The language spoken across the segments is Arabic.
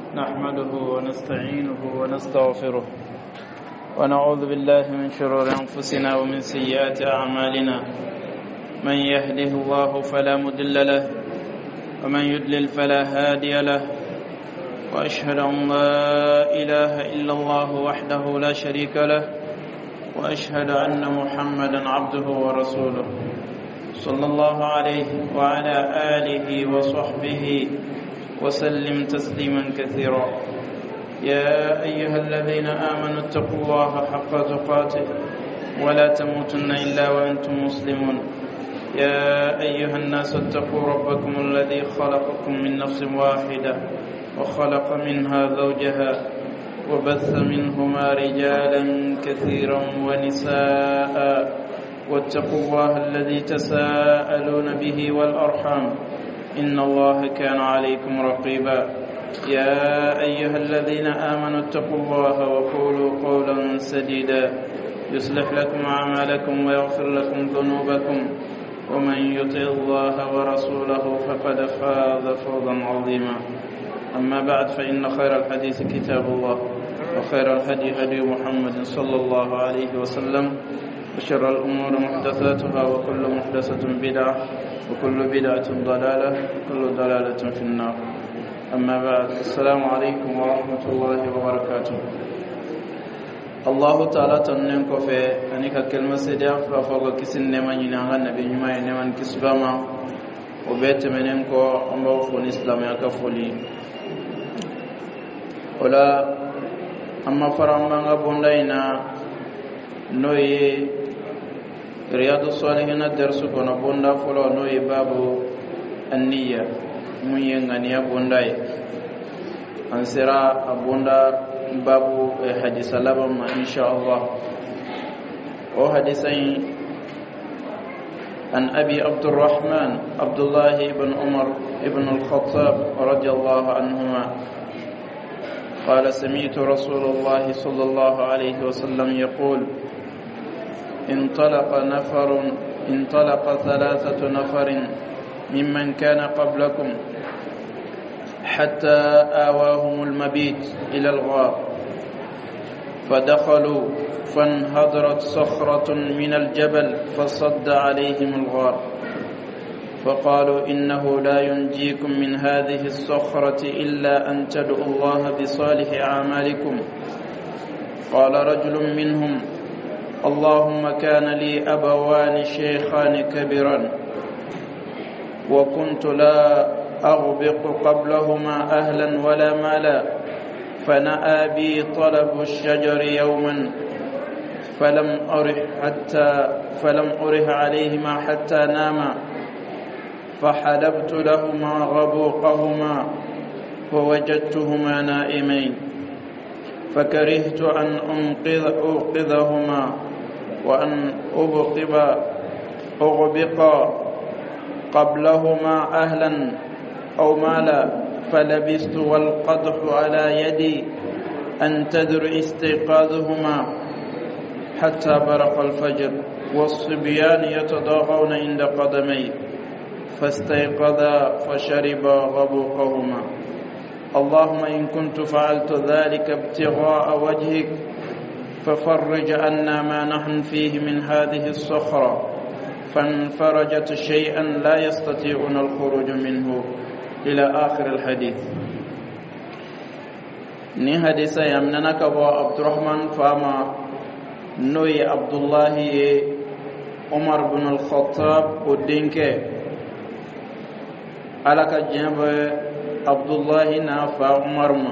نحمده ونستعينه ونستغفره ونعوذ بالله من شرور أنفسنا ومن سيئات أعمالنا. من يهده الله فلا مضل له ومن يضلل فلا هادي له، وأشهد أن لا إله إلا الله وحده لا شريك له، وأشهد أن محمدا عبده ورسوله صلى الله عليه وعلى آله وصحبه وسلم تسليما كثيرا. يا أيها الذين آمنوا اتقوا الله حق تقاته ولا تموتن إلا وأنتم مسلمون. يا أيها الناس اتقوا ربكم الذي خلقكم من نفس واحدة وخلق منها زوجها وبث منهما رجالا كثيرا ونساء، واتقوا الله الذي تساءلون به والأرحام إن الله كان عليكم رقيبا. يا أيها الذين آمنوا اتقوا الله وقولوا قولا سديدا يصلح لكم أعمالكم ويغفر لكم ذنوبكم، ومن يطع الله ورسوله فقد فاز فوزا عظيما. أما بعد، فإن خير الحديث كتاب الله، وخير الهدي هدي محمد صلى الله عليه وسلم، وشر الأمور محدثاتها، وكل محدثة بدعة، وكل بدعة ضلالة، وكل ضلالة في النار. أما بعد، السلام عليكم ورحمة الله وبركاته. الله تعالى تنين كفي أنك كلمة سيدة فوق كسن نمان ينغى النبي نمان نمان كسبما وبيت منينكو أمبو فون إسلام يكفولي ولا أما فرمان بوندينا نوي رياض الصالحين درس كنا بوندا فلو نوي بابو النية من ينغنيا بونداي أنسرا بوندا بابو حديث لبما إن شاء الله. وحديثين عن أبي عبد الرحمن عبد الله بن عمر بن الخطاب رضي الله عنهما قال: سمعت رسول الله صلى الله عليه وسلم يقول: انطلق 3 نفر ممن كان قبلكم حتى آواهم المبيت إلى الغار، فدخلوا فانهدرت صخرة من الجبل فصد عليهم الغار، فقالوا: إنه لا ينجيكم من هذه الصخرة إلا أن تدعوا الله بصالح أعمالكم. قال رجل منهم: اللهم كان لي أبوان شيخان كبران، وكنت لا أغبق قبلهما أهلا ولا مالا، فنأى بي طلب الشجر يوما فلم أره عليهما حتى ناما، فحلبت لهما غبوقهما فوجدتهما نائمين، فكرهت أن أوقظهما وأن أغبق قبلهما أهلا أو مالا، فلبست والقدح على يدي أنتظر استيقاظهما حتى برق الفجر، والصبيان يتضاغون عند قدمي، فاستيقظا فشربا غبوقهما. اللهم إن كنت فعلت ذلك ابتغاء وجهك ففرج عنا ما نحن فيه من هذه الصخرة، فانفرجت شيئا لا يستطيعون الخروج منه، إلى آخر الحديث. ni hadisa yamnana ka bo Abdurrahman fama noy Abdullah Umar bin al-Khattab odinke alaka jamba Abdullah na fa Umar ma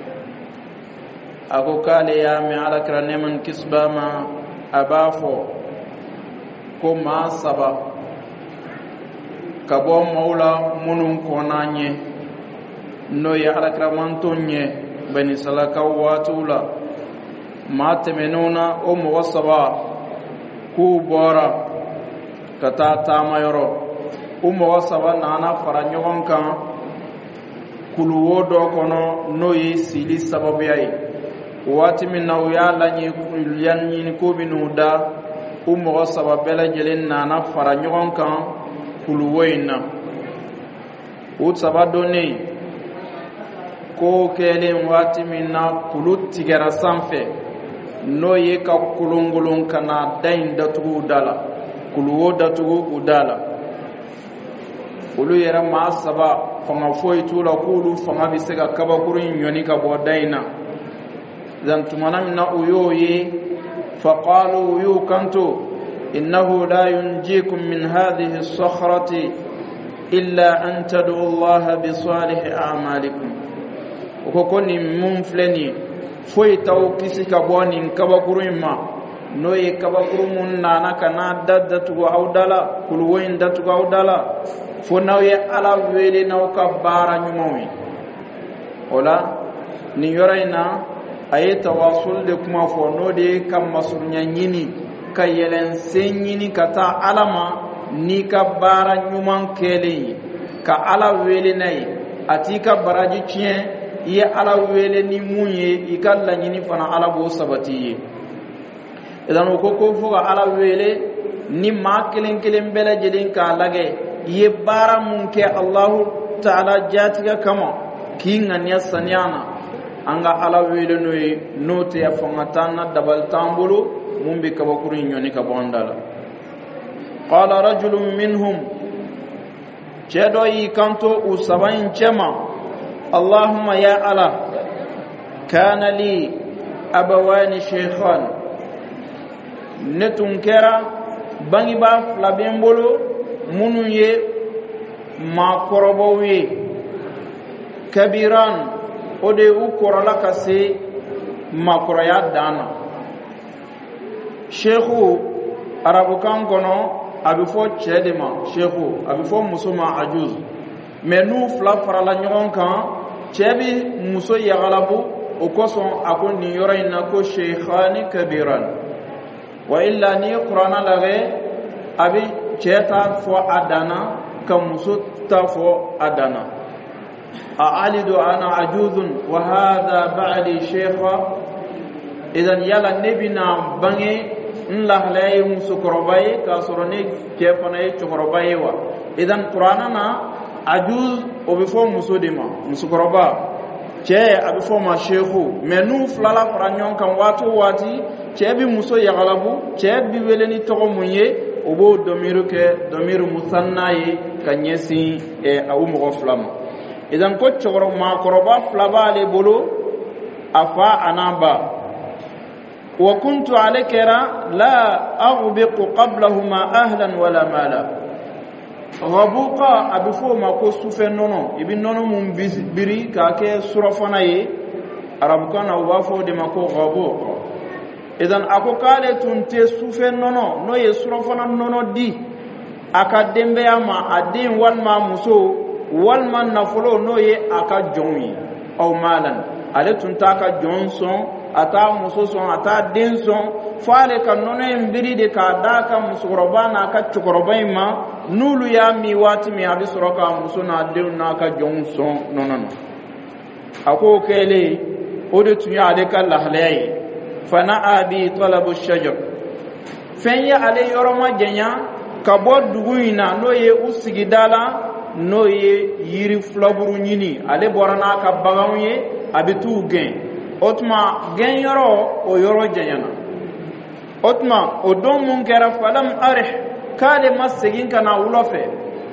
ako kale ya mi alakra neman kisbama abafo ko ma saba kabo maula munun konanye noy alakra mantonye bani salaka watula ma temenuna o muwassaba ku bora kata tamayoro o muwassaba nana faranyon kan kuluwo do kono noyi sili sababu yayi wati minna ya lanyi yanyi ko binuda o muwassaba bela jelen nana faranyon kan kuluwo ina o sabadoni ko kelen wati minna kulu tigara sanfɛ no ye ka kulungulun kana dain datugu dala kuluwo datugu udala olu yɛrɛ maa saba fanga foyi t'u la k'olu fanga bɛ se ka kabakuru in ɲɔni ka bɔ dain na zan tumana min na u y'o ye faqalu u y'u kanto innahu la yunjikum min hadhihi as-sakhrati illa an tad'u Allah bi salihi a'malikum ko ni mun fleni foyi taw kisi ka bɔ nin kabakuru in ma no ye kabakuru mun nana kana daddatugo aw dala kuluwoyin datugo aw dala fo naw ye ala wele naw ka baara ɲumanw ye o la nin yɔrɔ in na a ye tawasul de kuma fɔ n'o de ye ka masurunya ɲini ka yɛlɛnsen ɲini ka taa ala ma n'i ka baara ɲuman kɛlen ye ka ala wele n'a ye a t'i ka baraji tiɲɛ i ye ala wele ni mun ye i ka laɲini fana ala b'o sabati ye idan o ko fo ka ala wele ni maa kelen kelen bɛɛ lajɛlen k'a lajɛ i ye baara mun kɛ Allahu Ta'ala jatigɛ kama k'i ŋaniya saniya na an ka ala wele n'o ye n'o tɛ fanga t'an na dabali t'an bolo mun bɛ kabakuru in ɲɔni ka bɔ an da la qala rajulun minhum cɛ dɔ y'i kanto u saba in cɛ ma Allahumma ya Allah kana li abawani shaykhan ne tun kɛra bangebaa fila bɛ n bolo minnu ye maakɔrɔbaw ye kabiran o de u kɔrɔla ka se maakɔrɔya dan na sheikhu arabukan kɔnɔ a bɛ fɔ cɛ de ma sheikhu a bɛ fɔ muso ma ajuz mais n'u fila farala ɲɔgɔn kan cɛ bɛ muso yagalabu o kosɔn a ko nin yɔrɔ in na ko sheikhani kabiran wa illa ni kurana lagɛ a bɛ cɛ ta fɔ a danna ka muso ta fɔ a danna a alidu ana ajuzun wa hadha ba'li sheikha idan yala ne bɛna bange n lahalaya ye musokɔrɔba ye k'a sɔrɔ ne cɛ fana ye cɛkɔrɔba ye wa idan kurana na ajuz o bɛ fɔ muso de ma musokɔrɔba cɛ a bɛ fɔ ma sheikhu mais n'u filala fara ɲɔgɔn kan waati o waati cɛ bɛ muso yagalabu cɛ bɛ wele ni tɔgɔ mun ye o b'o dɔmiru kɛ dɔmiru musanna ye ka ɲɛsin o mɔgɔ fila ma idan ko maakɔrɔba fila b'ale bolo a fa a n'a ba wa kuntu ale kɛra la aghbiqu qablahuma ahlan wala mala ghabuqa a bɛ fɔ o ma ko sufɛ nɔnɔ i bɛ nɔnɔ mun biri k'a kɛ surafana ye arabukan na u b'a fɔ o de ma ko ghabuqa idan a ko k'ale tun tɛ sufɛ nɔnɔ n'o ye surafana nɔnɔ di a ka denbaya ma a den walima a muso walima nafolo n'o ye a ka jɔnw ye aw malan ale tun t'a ka jɔn sɔn a t'a muso sɔn a t'a den sɔn fo ale ka nɔnɔ in biri de k'a d'a ka musokɔrɔba n'a ka cɛkɔrɔba in ma n'olu y'a min waati min a bɛ sɔrɔ k'a muso n'a denw n'a ka jɔnw sɔn nɔnɔ na a ko kɛlen o de tun ye ale ka lahalaya ye fana abi talabu shajar fɛn ye ale yɔrɔ ma janya ka bɔ dugu in na n'o ye u sigida la n'o ye yiri filaburu ɲini ale bɔra n'a ka baganw ye a bɛ t'u gɛn o tuma gɛn yɔrɔ o yɔrɔ janyana o tuma o don mun kɛra falam arih k'ale ma segin ka na wula fɛ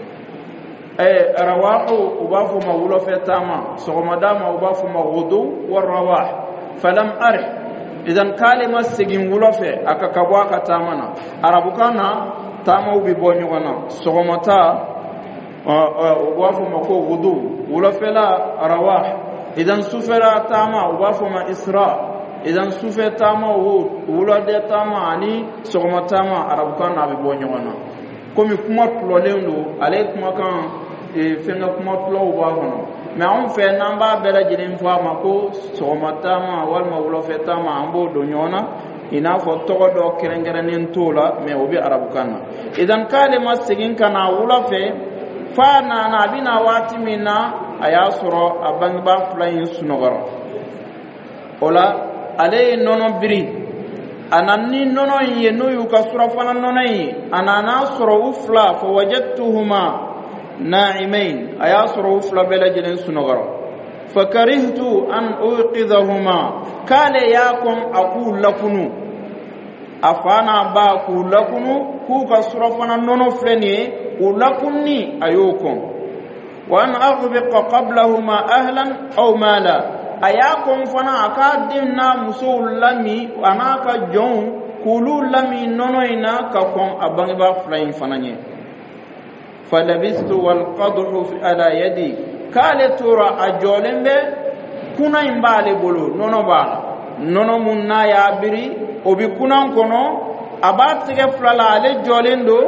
rawahu u b'a fɔ ma wula fɛ taama sɔgɔmada ma u b'a fɔ ma ghudu wa rawah falam arih idan k'ale ma segin wula fɛ a ka bɔ a ka taama na arabukan na taamaw bɛ bɔ ɲɔgɔn na sɔgɔmata u b'a fɔ ma ko ghudu wulafɛla rawah idan sufɛla taama u b'a fɔ ma isra idan sufɛ taama o wuladɛ taama ani sɔgɔma taama arabukan na a bɛ bɔ ɲɔgɔn na komi kuma tulɔlen don ale kumakan fɛnkɛ kuma tulɔw b'a kɔnɔ mɛ anw fɛ n'an b'a bɛɛ lajɛlen fɔ a ma ko sɔgɔma taama walima wulafɛ taama an b'o don ɲɔgɔn na i n'a fɔ tɔgɔ dɔ kɛrɛnkɛrɛnnen t'o la mɛ o bɛ arabukan na idan k'ale ma segin ka na wula fɛ f'a nana a bɛna waati min na a y'a sɔrɔ a bangebaa fila in sunɔgɔra o la ale ye nɔnɔ biri a nana ni nɔnɔ in ye n'o y'u ka surafana nɔnɔ in ye a nana sɔrɔ u fila fa wajadtuhuma na'imain a y'a sɔrɔ u fila bɛɛ lajɛlen sunɔgɔra فكرهت أن أوقظهما قال ياكم أقول لكم أفانا با أقول لكم كوكا صرفنا ننفلني ولكني أيوكم وأن أغبق قبلهما أهلا أو مالا أياكم فنا أكادمنا مسول لمي وأناك جون كولو لمي ننوينا ككم أبنبا فلين فناني فلبست والقدح على يدي قال ترى أجولن بي كنا ينبالي بلو نونو بالا نونو منا يابري وبي كنا كنو أباتك فلالا علي جولن دو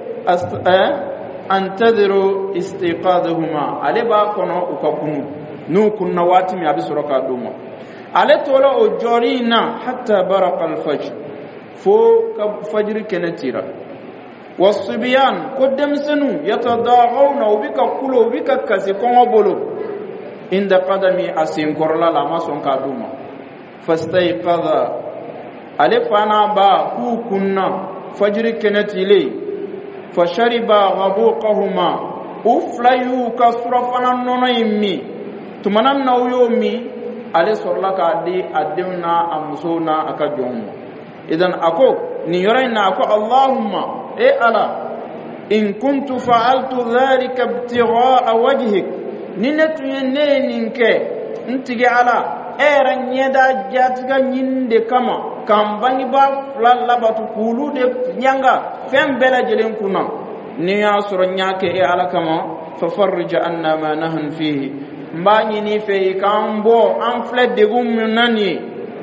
أنتظروا استيقاظهما علي با كنو وككنو نو كنا واتمي أبي سرقا دوما علي تولا أجولينا حتى برق الفجر فو فجر كنتيرا والصبيان قدام سنو يتضاغون وبك كلو وبك كسيكون وبلو عند قدمي أسين كورلا لما سنكا دوما فاستيقظ ألفانا با كنا فجر كنتيلي فشرب غبوقهما أفليو كسرفنا نونيمي تمنام نويومي ألي سرلك أدي أدمنا أمسونا أكجوم إذن أكو نيرينا أكو اللهم إيه ألا إن كنت فعلت ذلك ابتغاء وجهك نينتو ينينك انتجي على إيران يدا جاتك نيند كما كم بني با فلالا باتقولو دي نيانغا فين بلا جلين كنا نيا سرنياك إيه ألا كما ففرج أن ما نهن فيه mbani ni fe kambo amflet de gum nani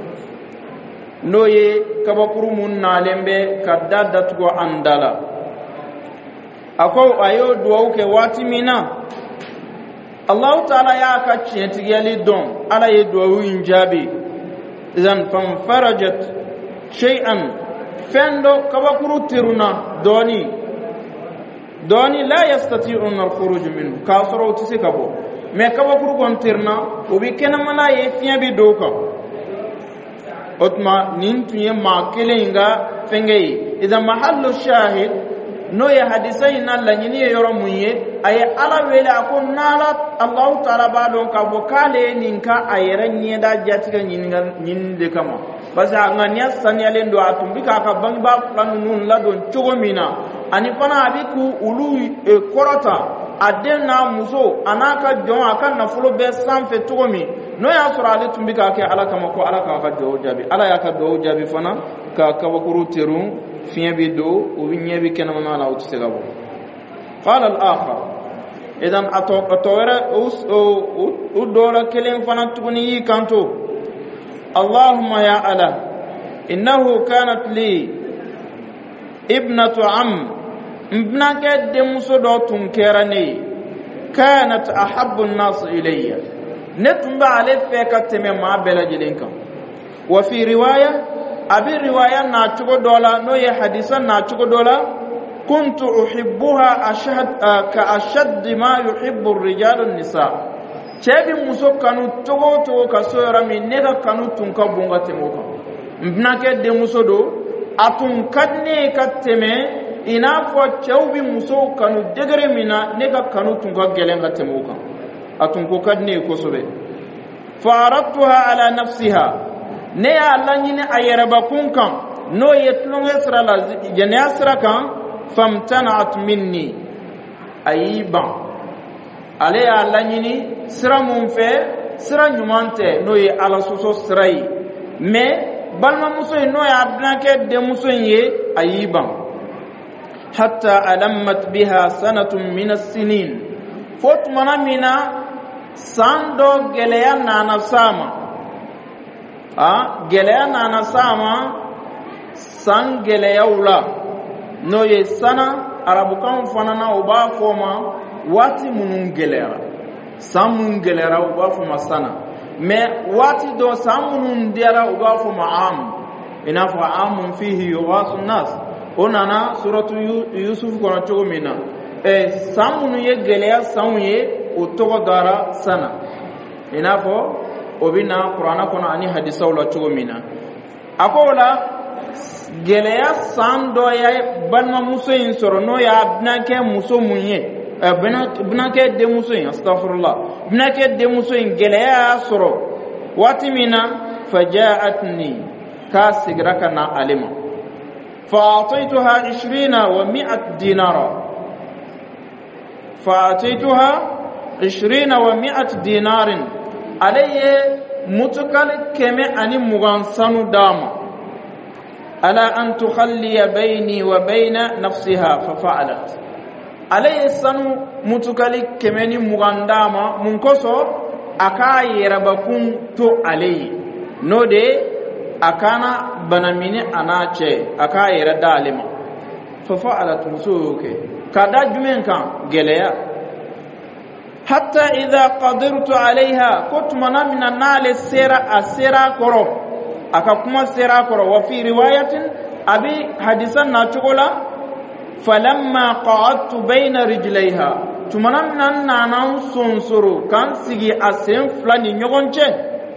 noye kabakuru mun nalembe kadada tugo andala ako ayo duwauke wati mina Allah ta'ala ya ka ciyati don ala ye duwawu injabi idan fanfarajat shay'an fendo kabakuru tiruna doni la yastati'un al-khuruj minhu kasoro tisikabo me kabakuru gontirna ubi kenamana ye fiya bi doka otma nintuye ma kelenga fengei idan mahallu shahid no ya hadisaina la nyini yoro munye ay ala wele akon nala Allah taala ba don ka bokale ninka ayere nyeda jatika nyinde kama basa ngania sanyale ndo atumbika ka bangba planun la don chogomina ani fana abiku ulu korota adenna muso anaka jon aka nafulo be sanfe togomi no ya sura ale tumbika ke ala kama ko ala ka do jabi ala ya ka do jabi fana ka kabakuru terun fiye bi do o binye bi kenama na la utse gabo qala al akhar idan atawara o dola kelen fana tuguni yi kanto allahumma ya ala innahu kanat li ibnatu am ibnaka de muso do tun kerane kanat ahabbu an-nas ilayya netumba ale fe ka teme ma bela jelenka wa fi riwaya abi riwaya na chugo dola no ye hadisan na chugo dola kuntu uhibbuha ashad ma yuhibbu ar-rijal an-nisa chebi muso kanu togo ka soyara mi nega kanu tun ka bunga temoka ibnaka de muso do atun kadne ka teme ina fo chewbi muso kanu degere mina nega kanu tunga gelenga temuka atun ko kadne ko sobe faratuha ala nafsiha ne Allah nyine ayeraba kunkan no yetlonge sra la jene asra kan famtanat minni ayiba ale Allah nyine sra mun fe sra nyumante no ye ala soso srai me balma muso no ya blanke de muso ye ayiba حتى ألمت بها سنة من السنين فوتمنا منا ساندو جليا نانا ساما جليا نانا ساما سان جليا ولا نوي سنة أرابكم فنانا وبا فوما واتي منون جليا سان منون جليا وبا فوما سنة ما واتي دو سان منون ديرا وبا فوما عام إنافو عام فيه يغاث الناس onana suratu yusuf kono chogo mina samunu ye geleya sanwe o togo dara sana inafo obina qur'ana kono ani hadisa wala chogo mina akola geleya sando ya banma muso in soro no ya abnake muso munye bnake demusoin astaghfirullah bnake demusoin geleya soro watimina fajaatni kasigraka alima فأعطيتها 20 و100 دينارا فأعطيتها 20 و100 دينار عليه متكل كم أني مغنسان داما على أن تخلي بيني وبين نفسها ففعلت عليه سنو متكل كم أني مغنداما منكسو أكاي ربكم تو عليه نودي akana banamini anache akayira dalima fa fa'alat musuke kada jumen kan geleya hatta idha qadirtu alaiha kutmana min anal sira asira koro akakuma sira koro wa fi riwayatin abi hadisan na chugola falamma qa'adtu bayna rijlaiha tumana min nanan sunsuru kan sigi asen flani nyogonche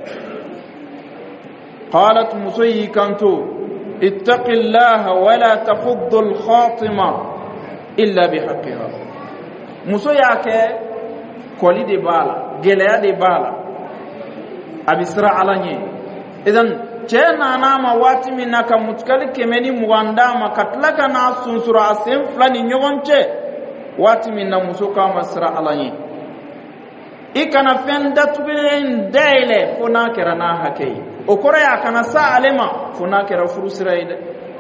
قالت مسوي كنتو اتق الله ولا تفض الخاطمة إلا بحقها مسوي أكي كولي دي بالا جليا دي بالا أبي سرع علاني إذن جينا ناما واتي منك متكالي كميني مغانداما كتلك ناس سنسرع أسين فلاني نيوغن چه واتي مننا مسوكا مسرع علاني ikana fenda tubin daile fona kerana hakei okore akana sa alema fona kera furusiraide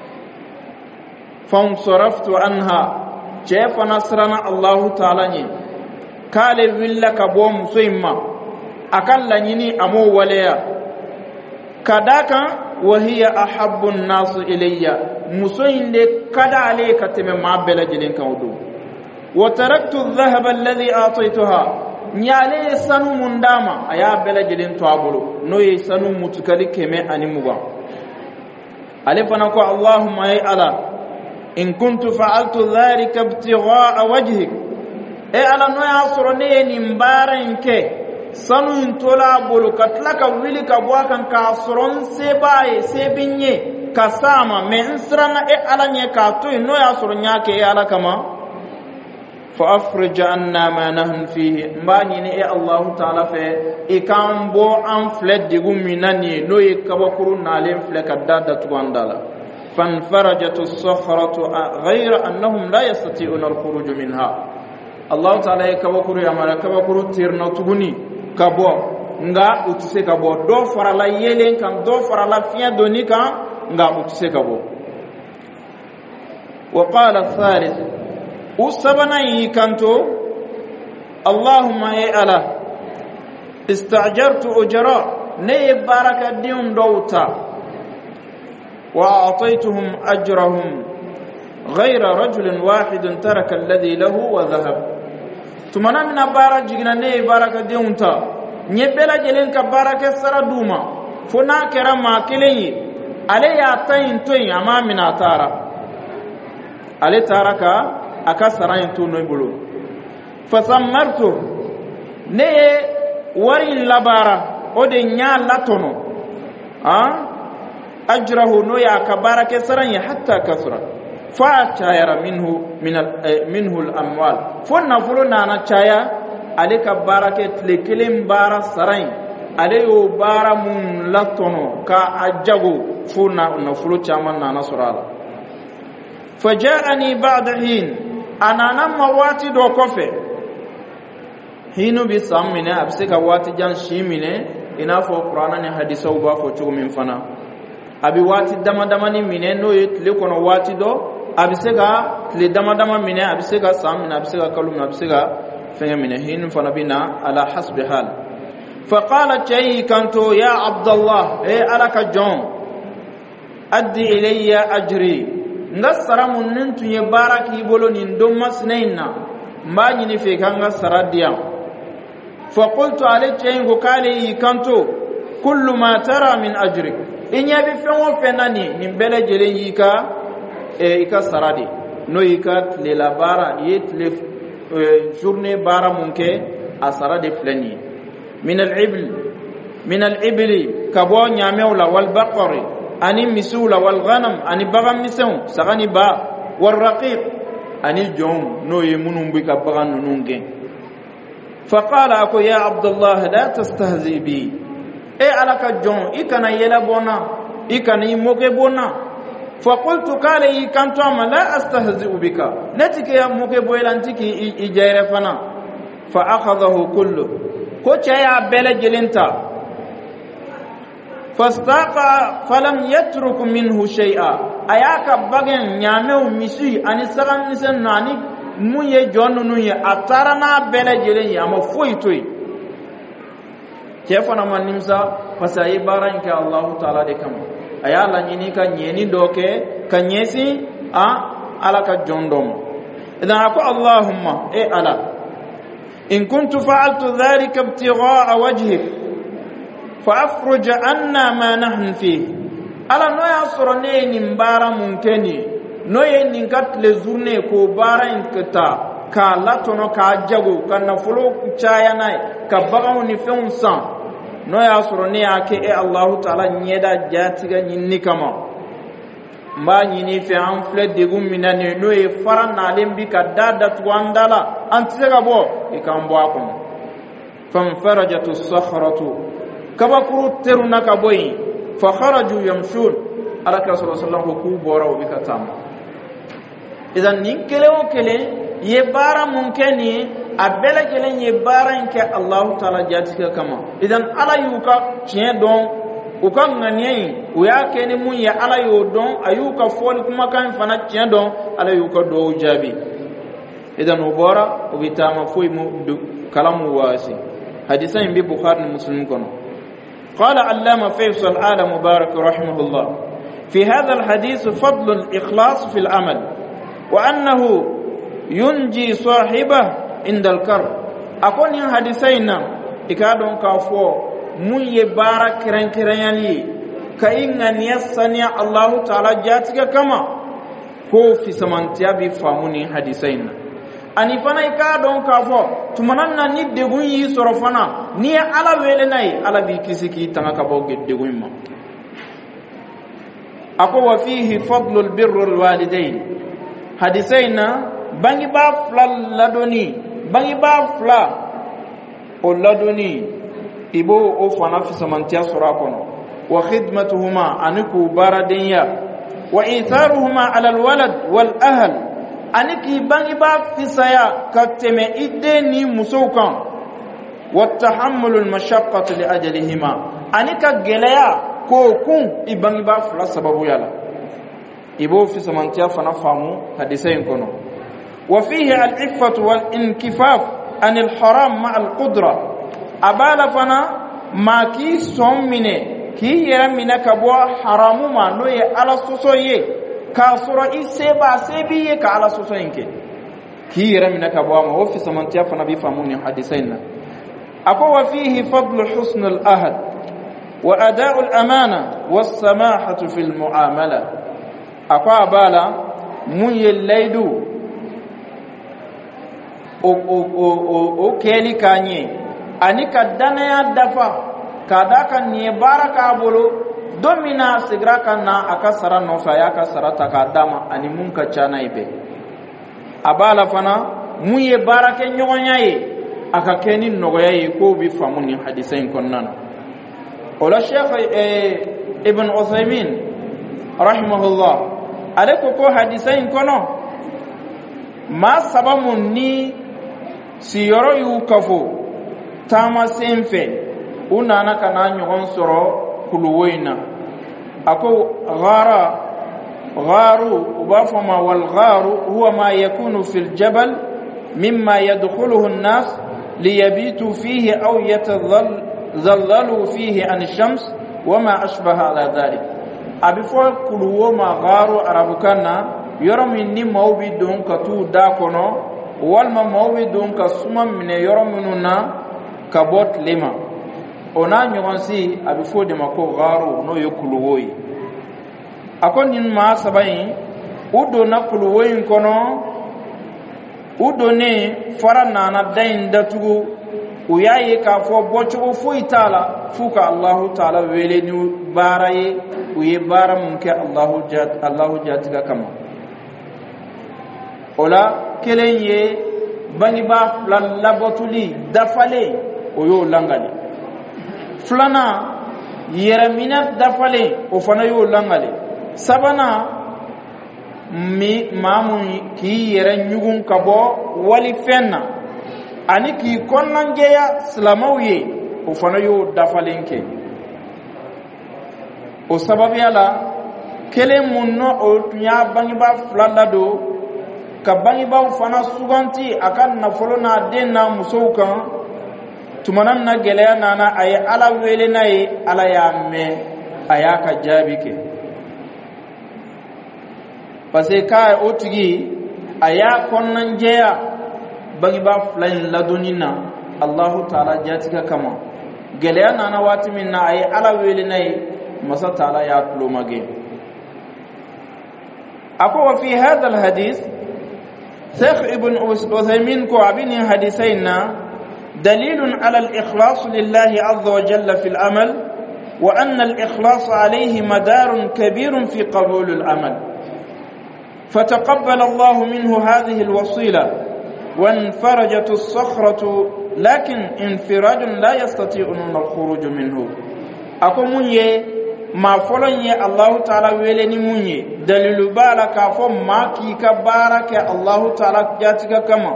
fam saraftu anha jefa nasrana Allah ta'ala ni kale willa kabo musoyma akalla nyini amo waleya kadaka wahiya ahabbu an-nas ilayya musoyinde kada ale kateme mabela jilin kawdu wa taraktu adh-dhahaba alladhi a'taytuha nyale sanu mundama aya bela jilin to abulu noye sanu mutukali keme ani muga alifana ko allahumma ay ala in kuntu fa'altu dhalika ibtigha'a wajhik ala noya sorone ni mbaranke sanu intola abulu katlaka wili kabwakan ka soron sebaye sebinye kasama me insrana ala nye ka to noya soronya ke ala kama فأفرج عنا ما نحن فيه مباني الله تعالى في إكام بو أنفلت ديغو مناني نو يكبكرو نالين فلك الدادة تواندالا فانفرجت الصخرة غير أنهم لا يستطيعون الخروج منها الله تعالى يكبكرو يامالا كبكرو تيرنا تغني كبو nga utise kabo do farala yelen kan do farala fiya doni kan nga utise kabo وقال الثالث usabana yikanto Allahumma ya ala istajartu ujra ne baraka dium dawta wa a'taytuhum ajrahum ghayra rajulin wahidin taraka alladhi lahu wa dhahab tumana min baraka jigna ne baraka diumta nyebela jelen ka baraka saraduma fona kera ma keleyi ale ya tayin toyin ama mina tara ale taraka akasarayin to noy bolo fasammartu ne wari labara ode nya latono ajrahu no ya kabarake saran hatta kasra fa tayara minhu al-amwal fonna fuluna na chaya alika barake tlekelim bara saran aleyo bara mun latono ka ajago funa na fulu chaman na nasrala فجاءني بعد حين أنا نما واتي دو كوفي حينو بسامنا أبسك واتي جان شيمنا إنا فو قرآن حديثة وبا فو چوغ من فنا أبي واتي دما دماني منه نو يتلي كونو واتي دو أبسك تلي دما دما منه أبسك سامنا أبسك كلمنا أبسك فهمنا حين فنا بنا على حسب حال فقال جاي كنتو يا عبد الله إيه ألك جون أدي إلي أجري ngasara munnin tunye baraki bolo ni ndomma sinaina mbani ni fe kanga saradia fa qultu alayhi ko kale yikanto kullu ma tara min ajrik inya bi fenwo fenani ni bele jele yika ika saradi no yika le la bara yet le journée bara munke asarade flani min al-ibli kabo nyamewla wal baqari ani misula wal ghanam ani bagam misau sagani ba wal raqiq ani jom no ye munum bi ka bagan nunge faqala ako ya abdullah la tastahzi bi alaka jom ikana yela bona ikana imoke bona faqultu qala ikantu ma la astahzi bika natike ya moke boylantiki ijayre fana fa akhadahu kullu ko chaya bele jelinta fastaqa falam yatruk minhu shay'a ayaka bagen nyameu misi ani sagan nisen nani muye jonnu ye atarana bele jelen ya ma foitoy kefana manimsa fasayi baran ka Allah taala de kam ayala nyini ka nyeni doke ka nyesi alaka jondom idan ako allahumma ala in kuntu fa'altu dhalika ibtigha'a wajhik فافرج عنا ما نحن فيه ala no ya sorone ni mbara munkeni no ye ni kat le journée ko bara inkata ka latono ka jago kana fulo chaya nay ka bagaw ni feun san no ya sorone ake Allah taala nyeda jatiga nyinni kama mba nyini fe en fle de gum minane no ye fara na lembi ka dada twandala antiga bo ikambo akon fam farajatu as-sakhratu kabakuru teruna kaboyi fa kharaju yamshun ala rasul sallallahu alaihi wasallam bora ubikatam idan nin kele o kele ye bara munkeni abela kele ye bara nke Allah taala jatika kama idan ala yuka tien don uka ngani uya kene mun ya ala yo don ayuka foli kuma kan fana tien don ala yuka do jabi idan ubora ubitama foi mu kalamu wasi hadisan bi bukhari muslim kono قال علامة فيصل آل مبارك رحمه الله في هذا الحديث فضل الإخلاص في العمل وأنه ينجي صاحبه عند الكرب أكون حديثين إكادون كافو من يبارك كرنكرياني كإن يصنع الله تعالى جاتك كما هو في سمانتيا بفهموني حديثين ani fana ikadon kafo tumananna ni degun yi soro fana ni ala wele nay ala bi kisiki tanga kabo degun ma ako wa fihi fadlul birrul walidain hadisaina bangi ba fla ladoni bangi ba fla o ladoni ibo o fana fi samantia soro kono wa khidmatuhuma aniku baradenya wa itharuhuma ala alwalad wal ahl aniki bangi ba fisaya kateme ideni musukan wa tahammulul mashaqqati li ajalihima anika gelaya ko kun ibangi ba fula sababu yala ibo fi samantia fana famu hadisain kono wa fihi al-iffatu wal inkifaf anil haram ma al-qudra abala fana ma ki sommine ki yera minaka bo haramu ma no ye ala sosoye ka sura iseba sebiye ka ala sosoyinke ki ramina ka bo ma ofisa mantiya fa nabi famuni hadisaina ako wa fihi fadlu husn al ahd wa ada'u al amana was samahatu fil muamala ako abala mun yelaidu o keli kanye anika dana ya dafa kadaka ni baraka bolo domina sigraka na akasara nofa ya kasara takadama ani munka chana ibe abala fana muye barake nyogonyaye akakeni nogoyaye ko bi famuni hadisain konnana ola sheikh ibn Uthaymin rahimahullah aleko ko hadisain kono ma sabamun ni siyoro yu kafo tama senfe unana kana nyogon soro kuluwina ako gharu ubafama wal gharu huwa ma yakunu fil jabal mimma yadkhuluhu an-nas liyabitu fihi aw yatadhallalu fihi an ash-shams wama ashbaha ala dhalik abifo kuluwo ma gharu arabukana yoromin ni mawbidun katu da kono walma mawbidun kasuma mine yorominuna kabot lima ona nyonsi abifo de mako gharu no yokuluwoyi akoni ma sabai udo na kuluwoyi kono udo ne farana na dain datugo uyaye ka fo bocho fo itala fuka Allah taala wele ni baraye uye bara munke Allah jatiga kama ola kelenye bangiba labotuli dafale oyo langali flana yeramina dafale o fana yo langali sabana mi mamun ki yera nyugun kabo wali fenna ani ki konnangeya slamawiye o fana yo dafalenke o sababi ala kele munno o tunya bangiba flalado ka bangiba fana suganti akan nafolo na denna musoukan tumanan na geleya nana ay ala wele nay ala ya me ayaka jabike parce que otigi aya konnangeya bangiba flan ladunina Allah ta'ala jatika kama geleya nana wati minna ay ala wele nay masa ta'ala ya tulumage ako fi hadha alhadith Sheikh Ibn Uthaymin ko abini hadithaina dalilun ala al-ikhlas lillahi azza wa jalla fi al-amal wa anna al-ikhlas alayhi madarun kabirun fi qabul al-amal فتقبل الله منه هذه الوصيلة وانفرجت الصخرة لكن انفراج لا يستطيعون الخروج منه أكو مني ما فلني الله تعالى ولني مني دليل بالك فم ما كي كبارك الله تعالى جاتك كما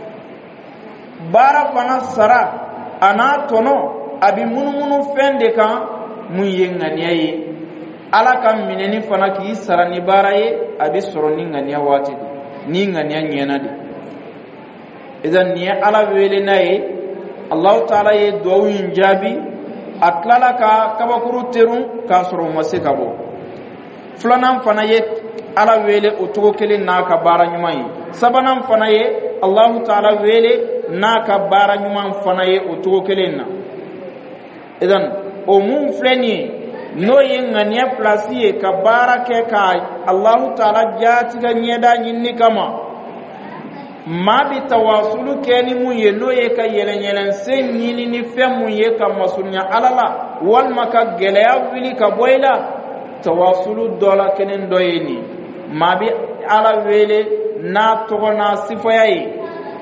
بارا فنا سرا أنا تنو أبي منو فندك مني غنياي ala kam mineni fana ki sarani baraye abi soroni ngania wati ni ngania nyena di idan ni ala wele nayi Allah taala ye duwin jabi atlala ka kabakuru terun ka soro masika bo flanam fana ye ala wele otogo kele na ka bara nyumai sabanam fana ye Allah taala wele na ka bara nyumam fana ye otogo kele na idan o mun fleni no yengania placier ka barake ka Allah taala jati ga nyeda nyinni kama mabi tawasulu keni mu ye no ye ka yelen sen nyini ni femu ye ka masunya alala wal maka geleya wili ka boyla tawasulu dola kenen doyeni mabi ala wele na togona sifayi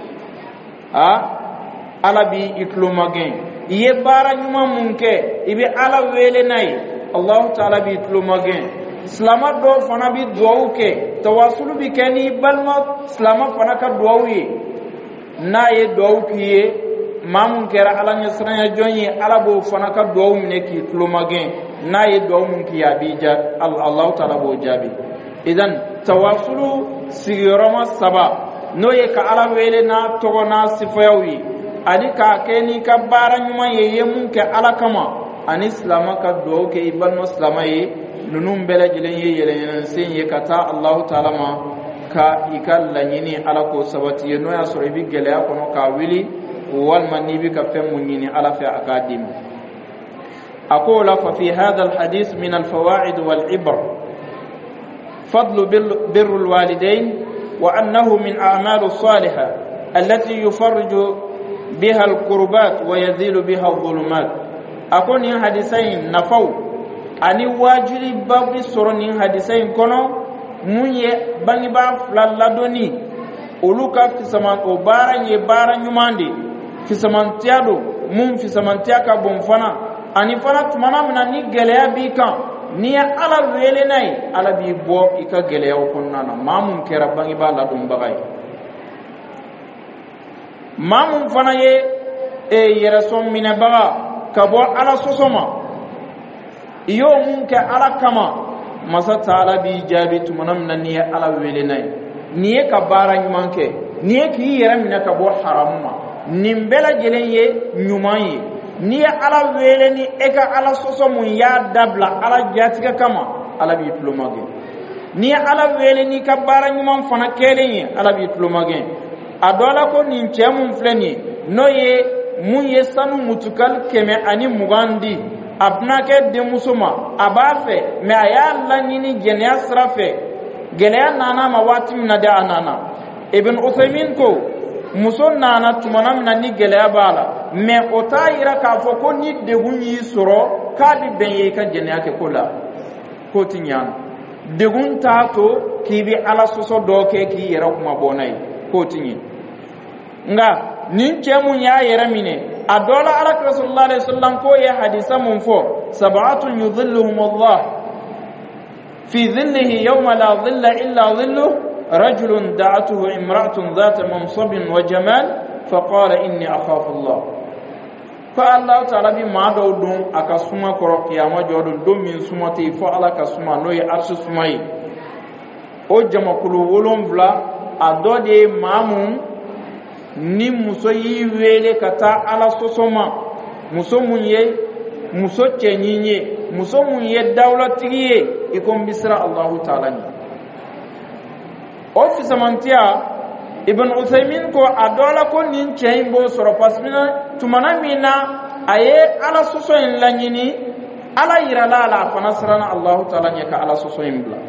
ala bi itlumagen ye bara nyuma munke ibe ala wele nay Allah ta'ala bi tlumagen islama do fana bi duau ke tawassul bi kani balma islama fana ka duau yi na ye duau kiye mamun kera ala nyasranya jonyi ala bo fana ka duau mine ki tlumagen na ye duau mun ki abija Allah ta'ala bo jabi idan tawassul sigirama saba no ye ka ala wele na to na sifayawi ani ka keni ka bara nyuma ye mun ke ala kama ani islama ka do ke ibal muslima ye nunum bela jilen ye yelen sen ye kata Allah taala ma ka ikal lanyini ala ko sabati ye no ya so ibi gele ya kono ka wili wal manibi ka fem munyini ala fa akadim aqula fa fi hadha al hadith min al fawaid wal ibr fadlu birr al walidain wa annahu min a'mal as salihah allati yufarriju biha al qurbat wa yazilu biha al dhulumat akoni hadisain nafau ani wajiri babi soroni hadisain kono munye bangiba flalladoni uluka fisaman o baranye baranyumande fisaman tiado mum fisaman tiaka bomfana ani fana tumana mina ni geleya bika ni ala wele nay ala bi bo ika geleya okonna mamun kera bangiba ladum bagay mamun fana ye yera som mina baga kabo ala sosoma iyo munke ala kama masa taala bi jabi tumanam na niye ala wele nay niye ka bara nyumanke niye ki yera mina kabo haramuma nimbela jelenye nyumayi niye ala wele ni eka ala sosomu ya dabla ala jatika kama ala bi plomage niye ala wele ni ka bara nyuman fana kelenye ala bi plomage adola ko nin chemu mfleni no ye mun ye sanu mutukal keme ani mugandi abnake de musuma abafe me aya lanyini genya srafe genya nana mawati minada anana ibn Uthaymin ko muson nana tumana minani genya bala me otayira ka foko ni de hunyi soro ka bi benye ka genya ke kola ko tinyan degun tato kibi ala soso doke ki yera kuma bonai ko tinyi nga nin cemun ya yera mine adola ala rasulullah sallallahu alaihi wasallam ko ya hadisa mun fo sab'atun yudhilluhum Allah fi dhillihi yawma la dhilla illa dhilluh rajulun da'atuhu imra'atun dhata mansabin wa jamal faqala inni akhafu Allah fa Allah ta'ala bi ma do dum aka suma koro kiyama jodun dum min sumati fo ala ka suma no ya arsu sumai o jama kulu wolon vla adode mamun ni muso yi wele kata ala sosoma muso mun ye muso cenyinye muso mun ye dawlatiye ikon bisra Allah ta'ala ni ofisa mantia ibn Uthaymin ko adola ko nin ceimbo soro pasmina tumana mina aye ala soso en lanyini ala irala ala fanasrana Allah ta'ala ni ka ala soso en bla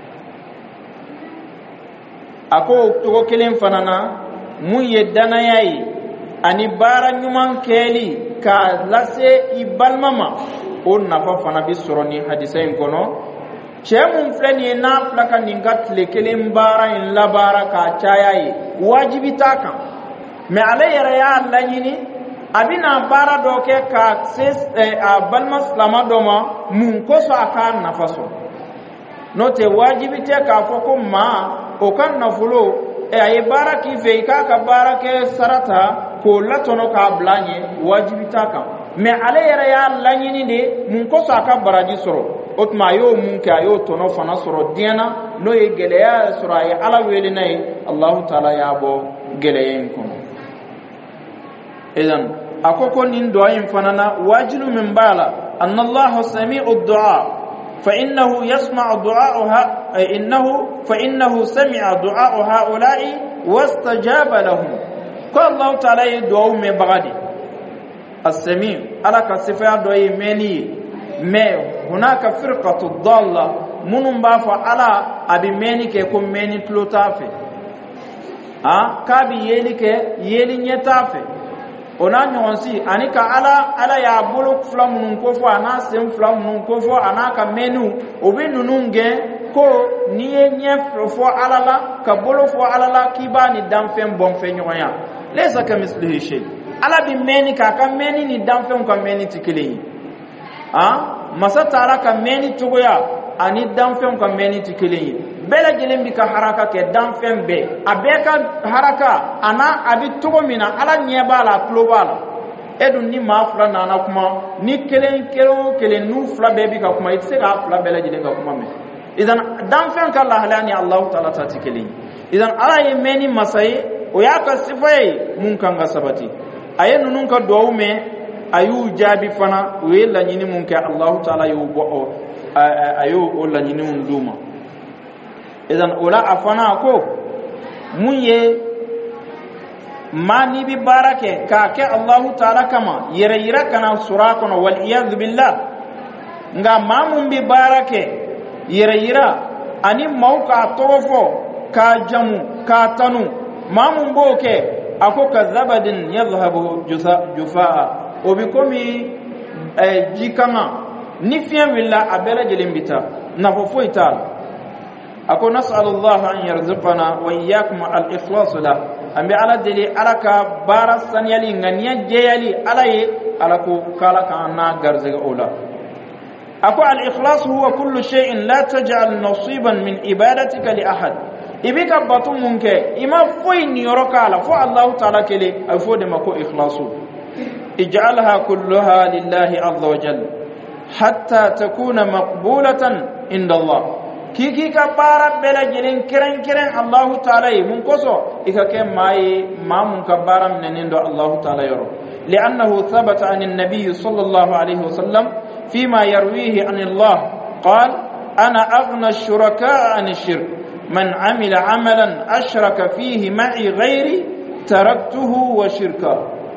ako to kelen fanana mun yeddana yayi ani bara nyuman keli ka lase ibalmama on nafa fana bi soroni hadisain kono chemun flani na plaka ningat lekelen bara in labara ka chayayi wajibi taka me alayra ya lanyini abina bara doke ka ses balmas lama doma mun koso aka nafaso note wajibi te ka foko ma o kan nafulo ay baraki fe ka barake sarata ko latono ka blanye wajibi taka me alayra ya lanyini de mun ko saka baraji soro otma yo mun ka yo tono fana soro diana no ye geleya soro ay ala wele nay Allah taala ya bo geleyen ko idan akoko nin doyin fanana wajilu min bala anna Allah sami'u du'a فإنه يسمع دعاءها فإنه سمع دعاء هؤلاء واستجاب لهم قال الله تعالى يدعو من بغدي السميع على كصفة دعاء مني ما هناك فرقة الضالة من بافا على أبي مني كيكون مني تلوتافي كابي يلي نيتافي ona nyonsi anika ala ya bolo flam nun ko fo ana sem flam nun ko fo anaka menu obinu nunge ko niye nye fo alala ka bolo fo alala kibani damfem bon fe nyoya lesa kamislihi shay ala bi meni ka meni ni damfem ka meni tikili masata ala ka meni tugoya ani damfem ka meni tikili bela jelen bi ka haraka ke damfem be abeka haraka ana abi tugo mina ala nyeba la global edun ni ma fla nana kuma ni kelen nu fla be bi ka kuma itse ka fla bela jelen ka kuma me idan damfem ka Allah halani Allah ta'ala ta tikili idan ala ye meni masai o ya ka sifai mun kan ga sabati ayenu nun ka do me ayu jabi fana we la nyini mun ka Allah ta'ala yu bo ayu o la nyini mun duma idan ola afana ko munye mani bi barake ka ke Allah ta'ala kama yira kana sura kono wal iyad billah nga mamun bi barake yira ani mauka tofo ka jamu ka tanu mamun boke ako kazabadin yadhhabu jufaa obikomi jikama nifia willa abela jelimbita nafofo itala ako nas'alullahu an yarzuqana wa iyyakum al-ikhlas la ambi ala deli alaka barasan yali ngania jeyali alaye alako kala kana garzega ola ako al-ikhlas huwa kullu shay'in la taj'al nasiban min ibadatika li ahad ibika batum munke ima foi ni yorokala fo Allah ta'ala kele afo de mako ikhlasu ij'alha kulluha lillahi azza wa jalla hatta takuna maqbulatan inda Allah kiki ka bara bela jelen kiran Allah ta'ala mun koso ikake mai mamun ka bara menendo Allah ta'ala yoro li'annahu thabata 'an an-nabiy sallallahu alayhi wasallam fima yarwihi 'an Allah qala ana aghna ash-shuraka 'an ash-shirk man 'amila 'amalan ashraka fihi ma'i ghairi taraktuhu wa shirka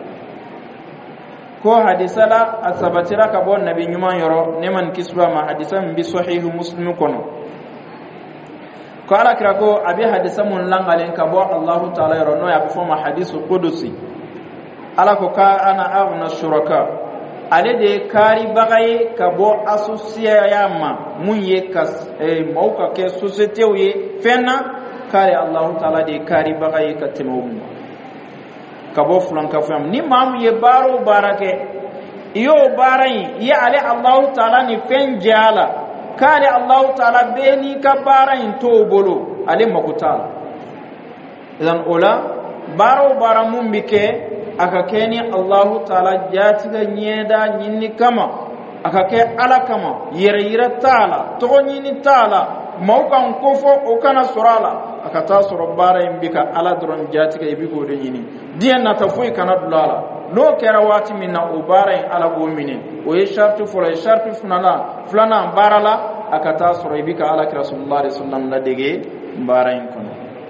ko hadisala asabatira ka bon nabi nyuma yoro neman kiswa ma hadisan bi sahih muslim kono ko ala kira ko abi hadisa mun langalen ka bo Allah ta'ala yoro no ya bi foma hadisu qudusi ala ko ka ana aghna shuraka ale de kari bagaye ka bo association mun ye kas mauka ke société ye fenna kare Allah taala de kari bagaye ka temo ka bo fulan ka fam ni mam ye baro barake iyo barai ya ale Allah taala ni fen jala kare Allah taala be ni ka barai to bolo ale makuta idan ola baro baramum bike aka keni Allah taala jati ga nyeda nyinni kama aka ke ala kama yira taala to nyini taala maukan kofo o kana surala aka ta suru bara imbika ala dron jati ga ibi go de nyini diyan na ta foi kana dulala no kera wati minna o bara ala go minin o ye shartu fula shartu fulana barala aka ta suru ibika ala rasulullah sallallahu alaihi wasallam la dege bara in kono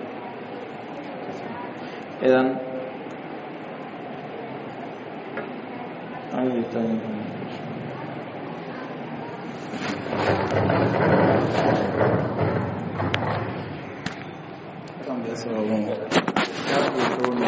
idan ayi tani kambe so bon ya ko no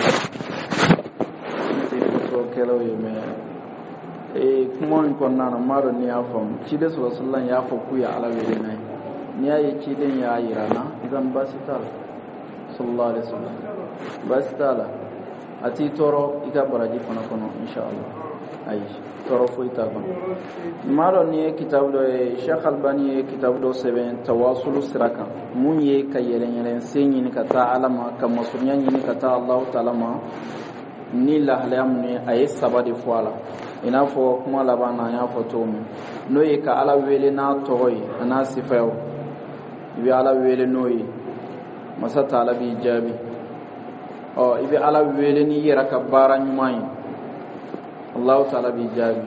ti ko kelo yeme kuma ko nana maro ni afam ci de sallallahu ya fa ku ya ala wele nay ni ayi ci den ya irana idan basital sallallahu alaihi wasallam basitala ati toro ika baraji fana kono inshallah ay toro fo ita kono maro ni kitab do Sheikh Albani kitab do seben tawassul siraka mun ye kayelen yelen senyi ni kata alama kama sunya ni kata Allah taala ma ni la halam ni ay sabadi foala ina fo kuma labana ya fo to mu no ye ka ala wele na toy ana sifayo bi ala wele noyi masa taala bi jabi ibe ala wele ni yera ka bara nyumai Allah taala bi jabi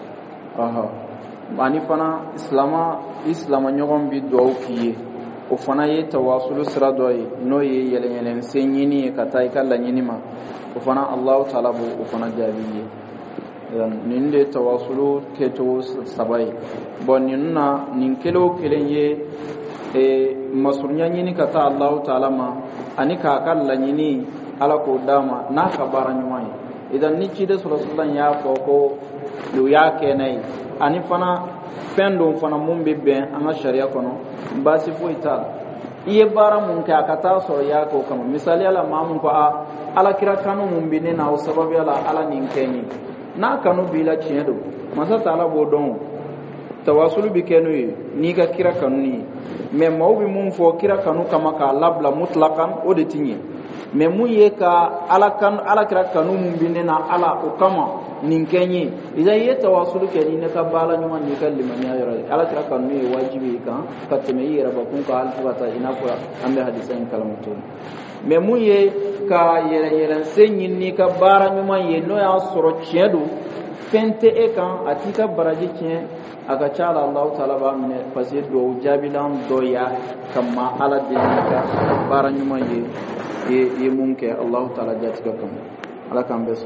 mani fana islama nyogon bi do kiye o fana ye tawassul sira do no ye yelen senyini ka tay kala nyinima o fana Allah taala bo o fana jabi ninde tawassul keto sabai bon ninna nin kelo kelen ye masurnya nyini ka ta Allah taala ma ani ka kala nyini ala ko dama na ka bara nyumai idan ni ci da rasulullah ya ko yo ya kenai ani fana pendo fana mun bibbe an sharia kono basi fo ita iye bara mun ka ta so ya ko kama misali ala mamun ko ala kira kanu mun bine na o sababu ala nin kenyi na kanu bila ciedo masa taala bo don tawassul bi kenu ni ka kira kanu ni me mawbi mun fo kira kanu kama ka labla mutlaqan o de tinye me mu ye ka ala kira kanu mun binena ala o kama nin kenye idan ye tawassul ke ni ka bala nyuma ni ka limani ayra ala kira kanu ni wajibi kan ka teme yira ba kun ka alfata ina ko ambe hadisan kalamatu me mu ye ka yere senyin ni ka bara nyuma ye no ya soro ciedo fente e kan atika baraji cien aga chala Allah taala ba mine pasi do jabilan do ya kama ala de ka bara nyuma ye munke Allah taala jatika kam ala kam be so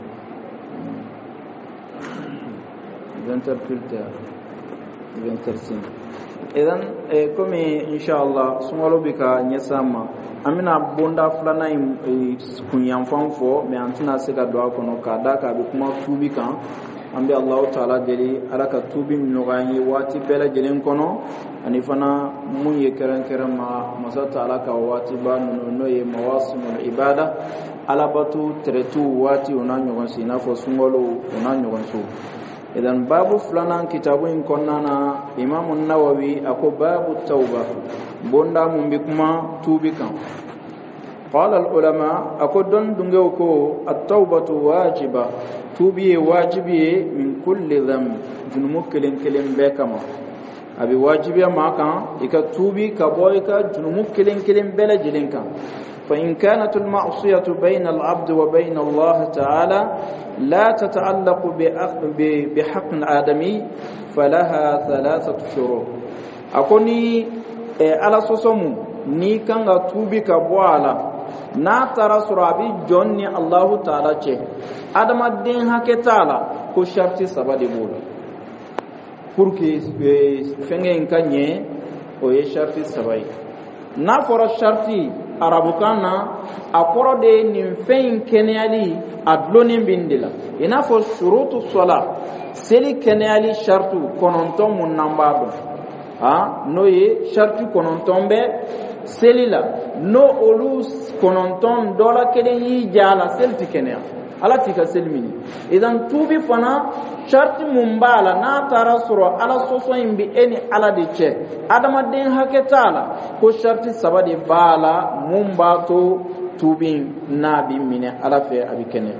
idan comme inshallah sumalo bika nyesama amina bonda fulana kunyan fanfo me antina sega do akono kada ka be kuma tubi kan ambi Allah taala deli alaka tubi mnogani wati bela jelen kono ani fana mun ye karan ma masa taala ka wati ba no ye mawasimul ibada alabatu tretu wati unanyo gonsi na fo sungolo unanyo gonso idan babu fulana kitabu in konnana Imam an-Nawawi ako babu tauba bonda mun bi kuma tubi kan قال العلماء أكدن دنجوكو التوبة واجبة توبي واجبي من كل ذنب جنمك كلم بكما أبي واجبي معك إك توبي كبويك جنمك كلم بلا جلنك فإن كانت المعصية بين العبد وبين الله تعالى لا تتعلق بحق آدمي فلها 3 شروط أكوني على سوسمو ni kanga tubi ka boala na tara surabi jonni Allah taala ce adama den hake taala ko sharti sabade bolo pour que fenge kanye o ye sharti sabai na fora sharti arabukana akoro de nin fen keneyali adlonin bindila ina fo shurutu sala seli keneyali shartu kononton mun nambado no ye shartu kononton be seli la no olu kononton dola kelen yi jala selti keneya ala tika selmini idan tubi fana sharti mumbala na tara suro ala soso imbi eni ala de che adama den haketala ko sharti sabade bala mumbato tubi nabi mine ala fe abikene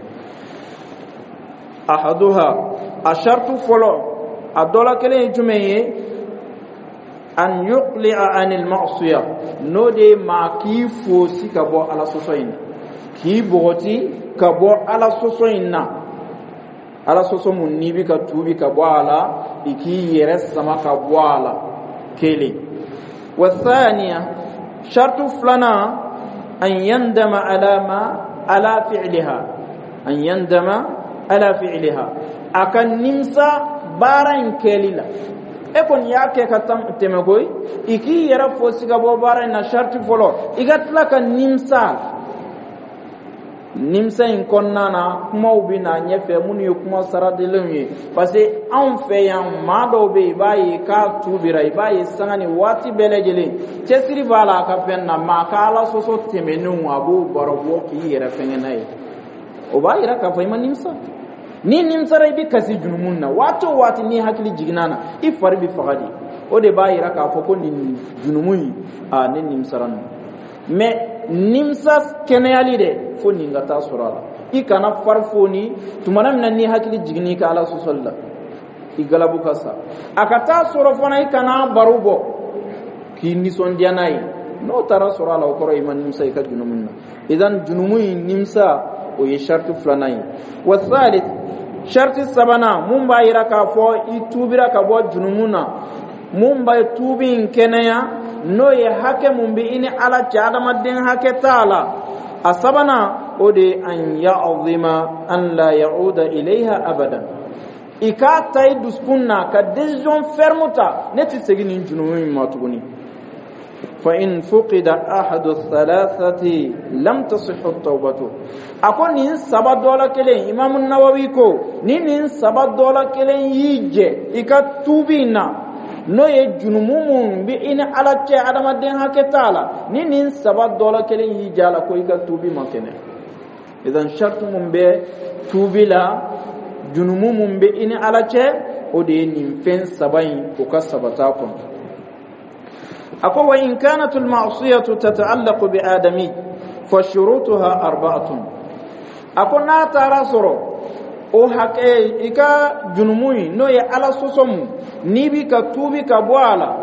ahaduha ashartu folo adola kelen jumeye an yuqli'a anil ma'siyah no de ma ki fosi ka bo ala soso ina ki bogoti ka bo ala soso inna ala soso mun nibi ka tubi ka bo ala iki yere sama ka bo ala kele wa thaniya shartu flana an yandama ala fi'liha an yandama ala fi'liha akan nimsa baran kelila ekon yake ka temegoy iki yere fosi ka bo baran na shartu folo igatla ka nimsa in konnana kuma ubina nyefe munu yukuma saradelemi parce que an fe yan mado be bayi ka tubira bayi sangani wati belejele cesiri bala ka fenna makala soso temenu abu borobo ki yere fengenai o bayi ra ka fayma nimsa ni nimsa ray bi kasi junumunna wato wati ni hakili jignana ifar bi fagadi o de bayi ra ka foko ni junumuyi ni nimsaran mais nimsa keneyali de fo ninga ta surala ikana farfoni tumana minna ni hakili jigni ka ala susalla igalabu kasa akata surafona ikana barubo ki nison dianai no tara surala okoro iman nimsa ka junumunna idan junumuyi nimsa o ye shartu flanai wa thalith shartu sabana mumba iraka fo itubira ka bo junumuna mumba tubin kenaya no ye hake mumbi ini ala chadama den hake taala asabana ode an ya'zima an la ya'uda ilayha abadan ikata iduskunna ka decision fermuta neti segini junumin matuguni fa in fuqida ahadu thalathati lam tasihhu at-tawbatu akoni sabadola kelen imam an-nawawi ko nin sabadola kelen yije ikatubina no ye junumumun bi ina ala ce adama den haketala nin sabad dola kelen yi jala ko ika tubi makene idan shartu mun be tubila junumumun bi ina ala ce o de nin fen sabain ko kasabata ko akwa wa in kanat al ma'siyatu tata'allaqu bi adami fa shurutuha arba'atun akona tarasoro o hake ika junumui no ye ala sosomu nibi ka tubi ka boala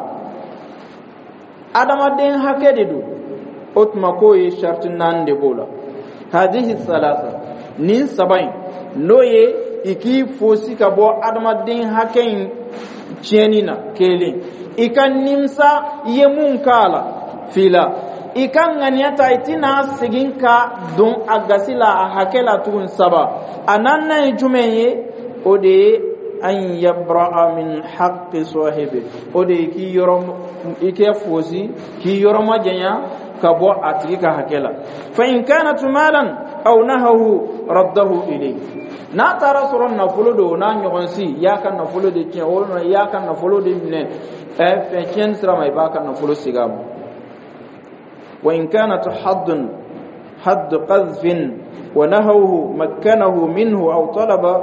adama den hake dedu otma ko ye shartin nande bola hadhihi thalatha nin sabain no ye iki fosi ka bo adama den hake chenina kele ikan nimsa ye mun kala fila ikan ganiata itina siginka don agasila hakela tun saba ananna jumeye ode an yabra'a min haqqi sahibi ode ki yorom ike fosi ki yoroma janya ka bo atika hakela fa in kanat malan aw nahahu raddahu ilayhi na tara soron na folodo na nyogonsi ya kan na folode kin wona ya kan na folode ne fe ken sra mai ba kan na folo sigamu wa in kanat hadd qadhf wa nahahu makkanahu minhu aw talaba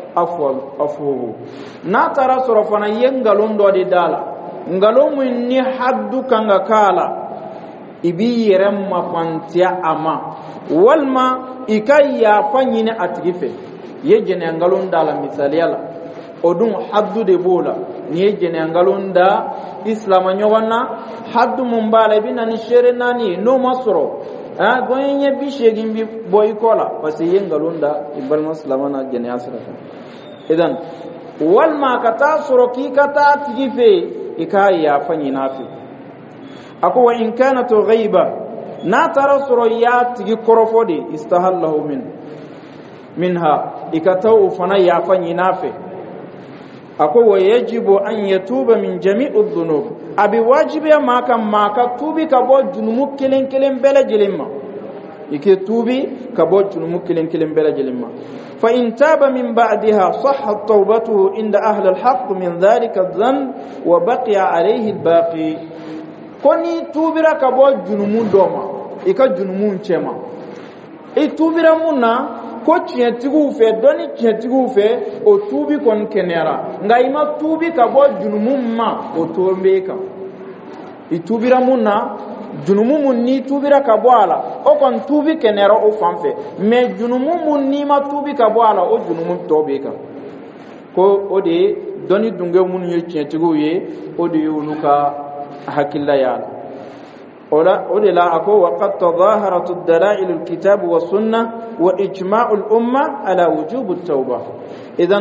afwahu na tara sorofana yengalon do de dala ngalon mun ni haddu kanga kala ibi yerem mafantia ama walma ikaya fanyine atigife yejene ngalon dala misali yala odun haddu de bola ni yejene ngalon da islam nyogonna haddu mumbala bina ni shere nani no masro goyenye bishegin bi boykola parce yengalon da ibal muslimana jene asra idan walma kata soroki kata tigife ikaya fanyi nafi ako wa in kanat ghaiba na tara soro ya tigi korofodi istahallahu minha ikatau fana ya fanyi nafi ako wayajibu an yatuba min jami'i dhunub abi wajibi ma ka tubi ka bo junumu kelen kelen bela jilimma ike tubi ka bo junumu kelen kelen bela jilimma fa in taba min ba'daha sahhat tawbatuhu inda ahli al-haqq min dhalika adh-dhanb wa baqiya alayhi al-baqi koni tubira ka bo junumu doma ika junumu chema e tubira munna ko tiɲɛtigiw fɛ dɔni tiɲɛtigiw fɛ o tuubi kɔni kɛnɛyara nka i ma tuubi ka bɔ junumu ma o toon b'e kan i tuubira mun na junumu mun n'i tuubira ka bɔ a la o kɔni tuubi kɛnɛyara o fan fɛ mɛ junumu mun n'i ma tuubi ka bɔ a la o junumu tɔ b'e kan ko o de ye dɔni dunge minnu ye tiɲɛtigiw ye o de ye olu ka hakilila y'a la ودي لا أكو وقد تظاهرت الدلائل الكتاب والسنة وإجماع الأمة على وجوب التوبة إذن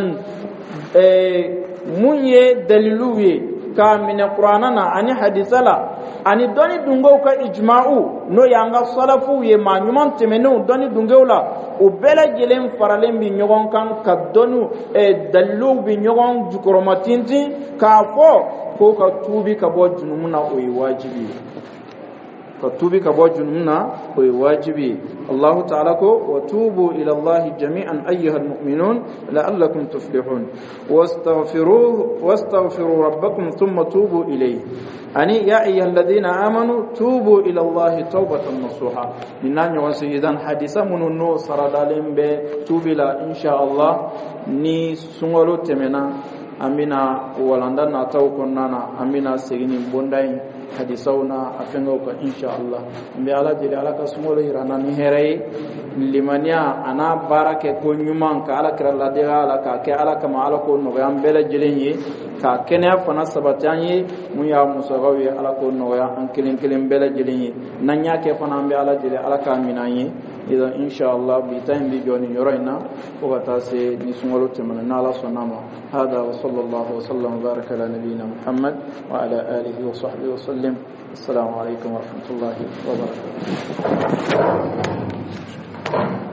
من يدللوه كمن القرآن عن حديث لا عن دوني دونغو كإجماعو نو يانغا صلفو يما نمان تمنو دوني دونغو لا وبلا جلين فرالين بنيوغون كان كدونو دللو بنيوغون جكرماتينتي كافو كو كتوبي كبو جنومنا ويواجبي فتوبي كبوجننا وواجبي الله تعالى وتوبوا إلى الله جميعا أيها المؤمنون لعلكم تفلحون واستغفروا ربكم ثم توبوا إليه أني يا أيها الذين آمنوا توبوا إلى الله توبة نصوحا لنان يوانسي إذن حديثا من النو سردالين بتوبي إن شاء الله ني سنغلو تمنا أمنا ولندن ناتاو كنانا أمنا سيغنين بونداين hadisawna afengo ko inshallah mbi ala jeli ala ka sumolo hirana ni heray limania ana barake ko nyuman ka ala kira la de ala ka ke ala kama ala ko no yam bela jelenyi ka kene fana sabatanye mu ya musagawi ala ko no ya an kelen kelen bela jelenyi nanya ke fana mbi ala jeli ala ka minanye idan inshallah bi time bi joni yoroina ko bata se ni sumolo temana na ala sonama hada wa sallallahu wa sallam baraka ala nabiyina muhammad wa ala alihi wa sahbihi wa sallam. السلام عليكم ورحمة الله وبركاته.